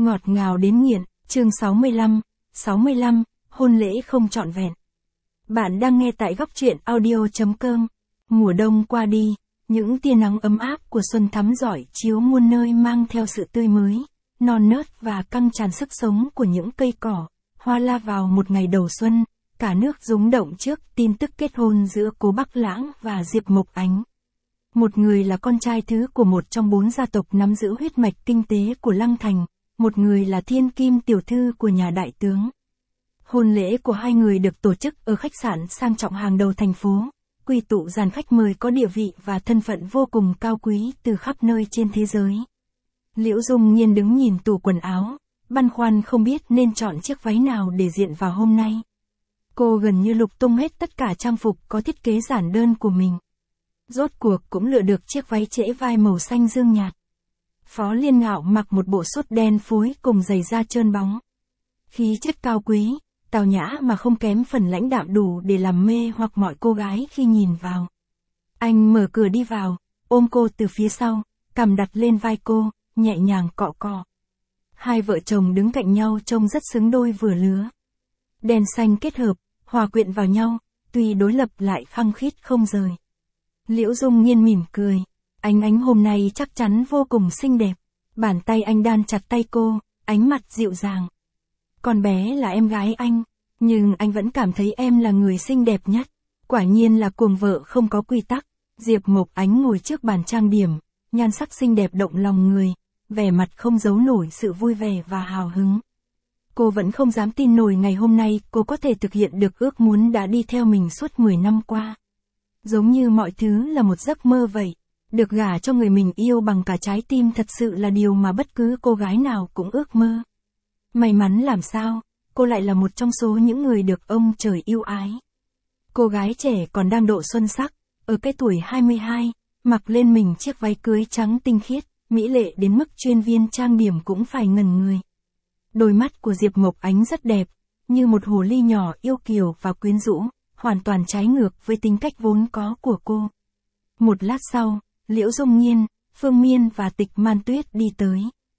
Ngọt ngào đến nghiện, chương 65, hôn lễ không trọn vẹn. Bạn đang nghe tại góc truyện audio.com. Mùa đông qua đi, những tia nắng ấm áp của xuân thắm rọi chiếu muôn nơi mang theo sự tươi mới, non nớt và căng tràn sức sống của những cây cỏ, hoa la vào một ngày đầu xuân, cả nước rúng động trước tin tức kết hôn giữa Cố Bắc Lãng và Diệp Mộc Ánh. Một người là con trai thứ của một trong 4 gia tộc nắm giữ huyết mạch kinh tế của Lăng Thành, một người là thiên kim tiểu thư của nhà đại tướng. Hôn lễ của hai người được tổ chức ở khách sạn sang trọng hàng đầu thành phố, quy tụ dàn khách mời có địa vị và thân phận vô cùng cao quý từ khắp nơi trên thế giới. Liễu Dung Nhiên đứng nhìn tủ quần áo, băn khoăn không biết nên chọn chiếc váy nào để diện vào hôm nay. Cô gần như lục tung hết tất cả trang phục có thiết kế giản đơn của mình. Rốt cuộc cũng lựa được chiếc váy trễ vai màu xanh dương nhạt. Phó Liên Ngạo mặc một bộ sút đen phối cùng giày da trơn bóng. Khí chất cao quý, tào nhã mà không kém phần lãnh đạm đủ để làm mê hoặc mọi cô gái khi nhìn vào. Anh mở cửa đi vào, ôm cô từ phía sau, cằm đặt lên vai cô, nhẹ nhàng cọ cọ. Hai vợ chồng đứng cạnh nhau trông rất xứng đôi vừa lứa. Đen xanh kết hợp, hòa quyện vào nhau, tuy đối lập lại khăng khít không rời. Liễu Dung Nhiên mỉm cười. Ánh hôm nay chắc chắn vô cùng xinh đẹp. Bàn tay anh đan chặt tay cô, ánh mặt dịu dàng. Con bé là em gái anh, nhưng anh vẫn cảm thấy em là người xinh đẹp nhất. Quả nhiên là cuồng vợ không có quy tắc. Diệp Mộc Ánh ngồi trước bàn trang điểm, nhan sắc xinh đẹp động lòng người, vẻ mặt không giấu nổi sự vui vẻ và hào hứng. Cô vẫn không dám tin nổi ngày hôm nay cô có thể thực hiện được ước muốn đã đi theo mình suốt 10 năm qua. Giống như mọi thứ là một giấc mơ vậy. Được gả cho người mình yêu bằng cả trái tim thật sự là điều mà bất cứ cô gái nào cũng ước mơ. May mắn làm sao, cô lại là một trong số những người được ông trời yêu ái. Cô gái trẻ còn đang độ xuân sắc, ở cái tuổi 22, mặc lên mình chiếc váy cưới trắng tinh khiết, mỹ lệ đến mức chuyên viên trang điểm cũng phải ngẩn người. Đôi mắt của Diệp Mộc Ánh rất đẹp, như một hồ ly nhỏ yêu kiều và quyến rũ, hoàn toàn trái ngược với tính cách vốn có của cô. Một lát sau, Liễu Dung Nhiên, Phương Miên và Tịch Man Tuyết đi tới.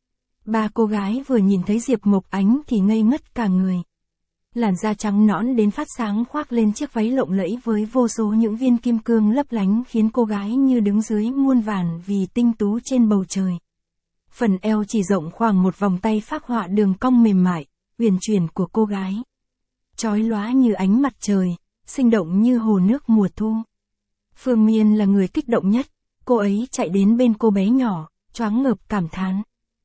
Ba cô gái vừa nhìn thấy Diệp Mộc Ánh thì ngây ngất cả người. Làn da trắng nõn đến phát sáng khoác lên chiếc váy lộng lẫy với vô số những viên kim cương lấp lánh khiến cô gái như đứng dưới muôn vàn vì tinh tú trên bầu trời. Phần eo chỉ rộng khoảng một vòng tay phác họa đường cong mềm mại, uyển chuyển của cô gái. Chói lóa như ánh mặt trời, sinh động như hồ nước mùa thu. Phương Miên là người kích động nhất, cô ấy chạy đến bên cô bé nhỏ, choáng ngợp cảm thán.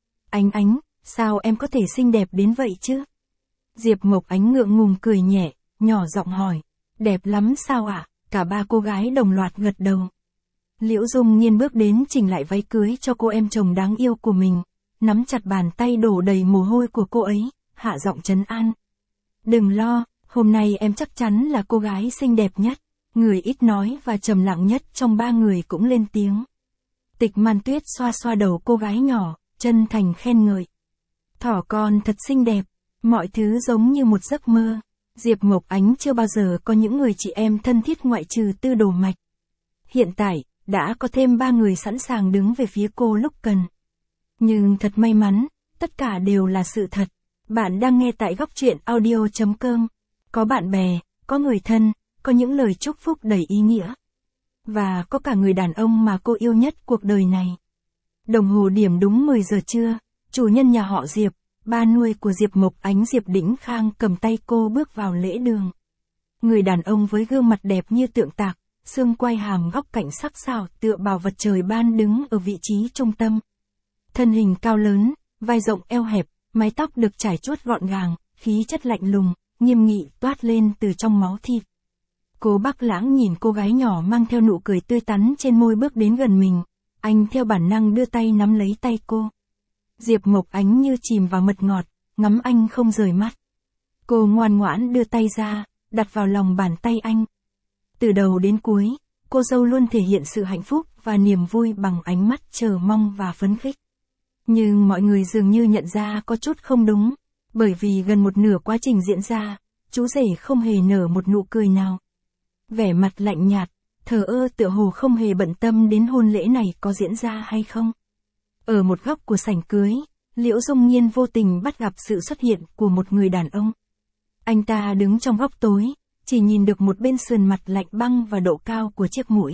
Ánh, sao em có thể xinh đẹp đến vậy chứ? Diệp Mộc Ánh ngượng ngùng cười nhẹ, nhỏ giọng hỏi. Đẹp lắm sao ạ? Cả ba cô gái đồng loạt gật đầu. Liễu Dung Nhiên bước đến chỉnh lại váy cưới cho cô em chồng đáng yêu của mình, nắm chặt bàn tay đổ đầy mồ hôi của cô ấy, hạ giọng trấn an. Đừng lo, hôm nay em chắc chắn là cô gái xinh đẹp nhất. Người ít nói và trầm lặng nhất trong ba người cũng lên tiếng. Tịch Man Tuyết xoa xoa đầu cô gái nhỏ, chân thành khen ngợi. Thỏ con thật xinh đẹp, mọi thứ giống như một giấc mơ. Diệp Mộc Ánh chưa bao giờ có những người chị em thân thiết ngoại trừ Tư Đồ Mạch. Hiện tại, đã có thêm 3 người sẵn sàng đứng về phía cô lúc cần. Nhưng thật may mắn, tất cả đều là sự thật. Bạn đang nghe tại góc truyện audio.com. Có bạn bè, có người thân, có những lời chúc phúc đầy ý nghĩa. Và có cả người đàn ông mà cô yêu nhất cuộc đời này. Đồng hồ điểm đúng 10 giờ trưa, chủ nhân nhà họ Diệp, ba nuôi của Diệp Mộc Ánh Diệp Đĩnh Khang cầm tay cô bước vào lễ đường. Người đàn ông với gương mặt đẹp như tượng tạc, xương quai hàm góc cạnh sắc sảo tựa bảo vật trời ban đứng ở vị trí trung tâm. Thân hình cao lớn, vai rộng eo hẹp, mái tóc được trải chuốt gọn gàng, khí chất lạnh lùng, nghiêm nghị toát lên từ trong máu thịt. Cố Bắc Lãng nhìn cô gái nhỏ mang theo nụ cười tươi tắn trên môi bước đến gần mình, anh theo bản năng đưa tay nắm lấy tay cô. Diệp Mộc Ánh như chìm vào mật ngọt, ngắm anh không rời mắt. Cô ngoan ngoãn đưa tay ra, đặt vào lòng bàn tay anh. Từ đầu đến cuối, cô dâu luôn thể hiện sự hạnh phúc và niềm vui bằng ánh mắt chờ mong và phấn khích. Nhưng mọi người dường như nhận ra có chút không đúng, bởi vì gần một nửa quá trình diễn ra, chú rể không hề nở một nụ cười nào. Vẻ mặt lạnh nhạt, thờ ơ tựa hồ không hề bận tâm đến hôn lễ này có diễn ra hay không. Ở một góc của sảnh cưới, Liễu Dung Nhiên vô tình bắt gặp sự xuất hiện của một người đàn ông. Anh ta đứng trong góc tối, chỉ nhìn được một bên sườn mặt lạnh băng và độ cao của chiếc mũi.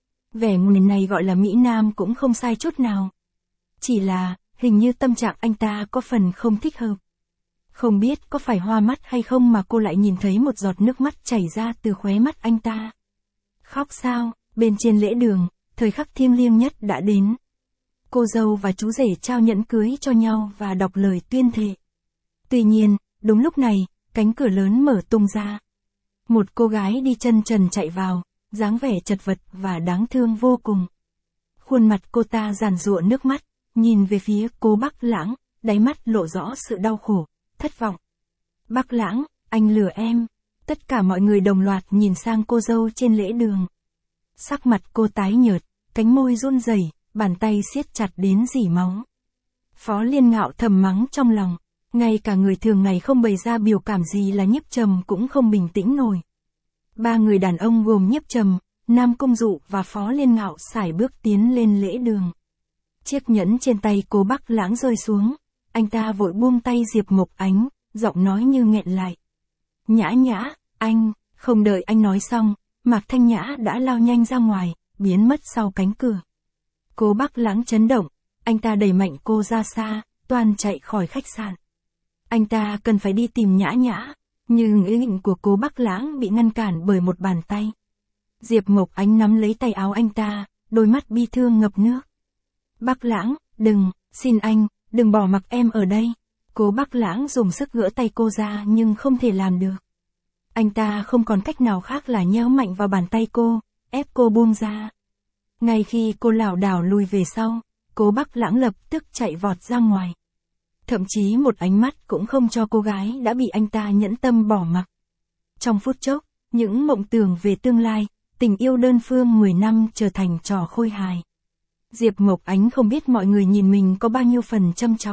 Vẻ người này gọi là Mỹ Nam cũng không sai chút nào. Chỉ là, hình như tâm trạng anh ta có phần không thích hợp. Không biết có phải hoa mắt hay không mà cô lại nhìn thấy một giọt nước mắt chảy ra từ khóe mắt anh ta. Khóc sao? Bên trên lễ đường, thời khắc thiêng liêng nhất đã đến. Cô dâu và chú rể trao nhẫn cưới cho nhau và đọc lời tuyên thệ. Tuy nhiên, đúng lúc này, cánh cửa lớn mở tung ra. Một cô gái đi chân trần chạy vào, dáng vẻ chật vật và đáng thương vô cùng. Khuôn mặt cô ta giàn giụa nước mắt, nhìn về phía cô Bắc Lãng, đáy mắt lộ rõ sự đau khổ, thất vọng. Bắc Lãng, anh lừa em. Tất cả mọi người đồng loạt nhìn sang cô dâu trên lễ đường. Sắc mặt cô tái nhợt, cánh môi run rẩy, bàn tay siết chặt đến rỉ máu. Phó Liên Ngạo thầm mắng trong lòng, ngay cả người thường ngày không bày ra biểu cảm gì là Nhiếp Trầm cũng không bình tĩnh nổi. Ba người đàn ông gồm Nhiếp Trầm, Nam Cung Dụ và Phó Liên Ngạo sải bước tiến lên lễ đường. Chiếc nhẫn trên tay cô Bắc Lãng rơi xuống, anh ta vội buông tay Diệp Mộc Ánh, giọng nói như nghẹn lại. Nhã Nhã, anh, không đợi anh nói xong, Mạc Thanh Nhã đã lao nhanh ra ngoài, biến mất sau cánh cửa. Cô Bắc Lãng chấn động, anh ta đẩy mạnh cô ra xa, toan chạy khỏi khách sạn. Anh ta cần phải đi tìm Nhã Nhã, nhưng ý định của cô Bắc Lãng bị ngăn cản bởi một bàn tay. Diệp Mộc Ánh nắm lấy tay áo anh ta, đôi mắt bi thương ngập nước. Bắc Lãng, đừng, xin anh, đừng bỏ mặc em ở đây. Cô Bắc Lãng dùng sức gỡ tay cô ra nhưng không thể làm được. Anh ta không còn cách nào khác là nhéo mạnh vào bàn tay cô, ép cô buông ra. Ngay khi cô lảo đảo lùi về sau, cô Bắc Lãng lập tức chạy vọt ra ngoài. Thậm chí một ánh mắt cũng không cho cô gái đã bị anh ta nhẫn tâm bỏ mặc. Trong phút chốc, những mộng tưởng về tương lai, tình yêu đơn phương 10 năm trở thành trò khôi hài. Diệp Mộc Ánh không biết mọi người nhìn mình có bao nhiêu phần châm chọc.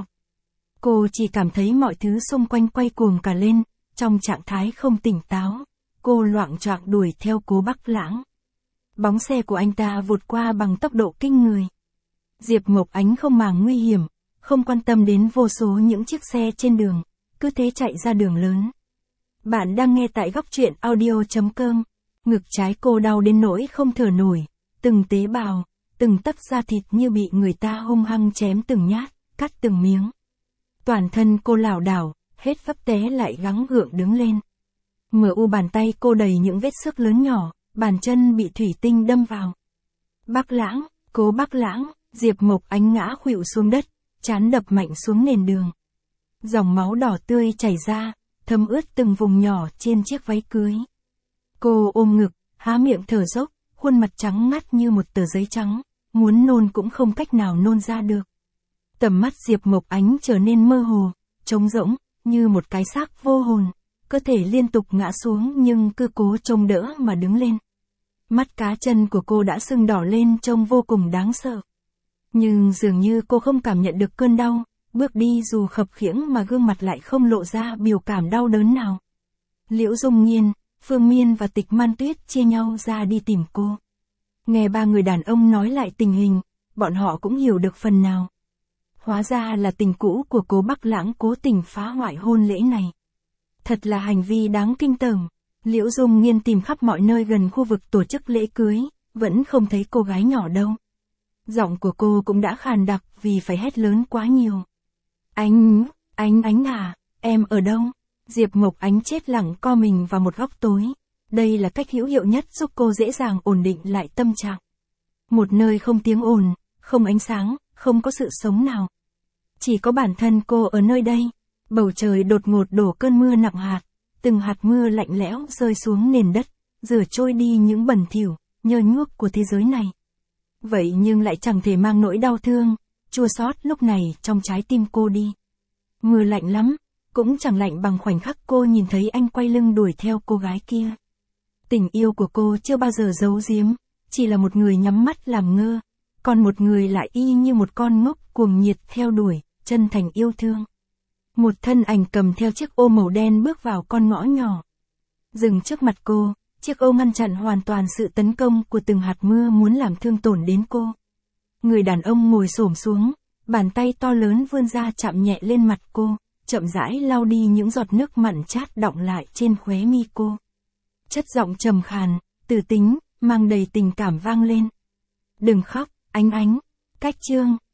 Cô chỉ cảm thấy mọi thứ xung quanh quay cuồng cả lên, trong trạng thái không tỉnh táo. Cô loạng choạng đuổi theo cô Bắc Lãng. Bóng xe của anh ta vụt qua bằng tốc độ kinh người. Diệp Mộc Ánh không màng nguy hiểm, không quan tâm đến vô số những chiếc xe trên đường, cứ thế chạy ra đường lớn. Bạn đang nghe tại Góc Truyện Audio.com. Ngực trái cô đau đến nỗi không thở nổi, từng tế bào, từng tấc da thịt như bị người ta hung hăng chém từng nhát, cắt từng miếng. Toàn thân cô lảo đảo, hết vấp té lại gắng gượng đứng lên. Bàn tay cô đầy những vết xước lớn nhỏ, bàn chân bị thủy tinh đâm vào. Bắc Lãng, cô Bắc Lãng, Diệp Mộc Ánh ngã khuỵu xuống đất, trán đập mạnh xuống nền đường. Dòng máu đỏ tươi chảy ra, thấm ướt từng vùng nhỏ trên chiếc váy cưới. Cô ôm ngực, há miệng thở dốc, khuôn mặt trắng ngắt như một tờ giấy trắng, muốn nôn cũng không cách nào nôn ra được. Tầm mắt Diệp Mộc Ánh trở nên mơ hồ, trống rỗng, như một cái xác vô hồn, cơ thể liên tục ngã xuống nhưng cứ cố trông đỡ mà đứng lên. Mắt cá chân của cô đã sưng đỏ lên trông vô cùng đáng sợ. Nhưng dường như cô không cảm nhận được cơn đau, bước đi dù khập khiễng mà gương mặt lại không lộ ra biểu cảm đau đớn nào. Liễu Dung Nhiên, Phương Miên và Tịch Man Tuyết chia nhau ra đi tìm cô. Nghe ba người đàn ông nói lại tình hình, bọn họ cũng hiểu được phần nào. Hóa ra là tình cũ của cô Bắc Lãng cố tình phá hoại hôn lễ này. Thật là hành vi đáng kinh tởm. Liễu Dung Nhiên tìm khắp mọi nơi gần khu vực tổ chức lễ cưới, vẫn không thấy cô gái nhỏ đâu. Giọng của cô cũng đã khàn đặc vì phải hét lớn quá nhiều. Ánh à, em ở đâu? Diệp Mộc Ánh chết lặng co mình vào một góc tối. Đây là cách hữu hiệu nhất giúp cô dễ dàng ổn định lại tâm trạng. Một nơi không tiếng ồn, không ánh sáng, không có sự sống nào. Chỉ có bản thân cô ở nơi đây. Bầu trời đột ngột đổ cơn mưa nặng hạt. Từng hạt mưa lạnh lẽo rơi xuống nền đất, rửa trôi đi những bẩn thỉu, nhơ nhuốc của thế giới này. Vậy nhưng lại chẳng thể mang nỗi đau thương, chua xót lúc này trong trái tim cô đi. Mưa lạnh lắm, cũng chẳng lạnh bằng khoảnh khắc cô nhìn thấy anh quay lưng đuổi theo cô gái kia. Tình yêu của cô chưa bao giờ giấu giếm, chỉ là một người nhắm mắt làm ngơ, còn một người lại y như một con ngốc cuồng nhiệt theo đuổi, chân thành yêu thương. Một thân ảnh cầm theo chiếc ô màu đen bước vào con ngõ nhỏ. Dừng trước mặt cô, chiếc ô ngăn chặn hoàn toàn sự tấn công của từng hạt mưa muốn làm thương tổn đến cô. Người đàn ông ngồi xổm xuống, Bàn tay to lớn vươn ra chạm nhẹ lên mặt cô, chậm rãi lau đi những giọt nước mặn chát đọng lại trên khóe mi cô. Chất giọng trầm khàn, từ tính, mang đầy tình cảm vang lên. Đừng khóc, Ánh Ánh. Cách chương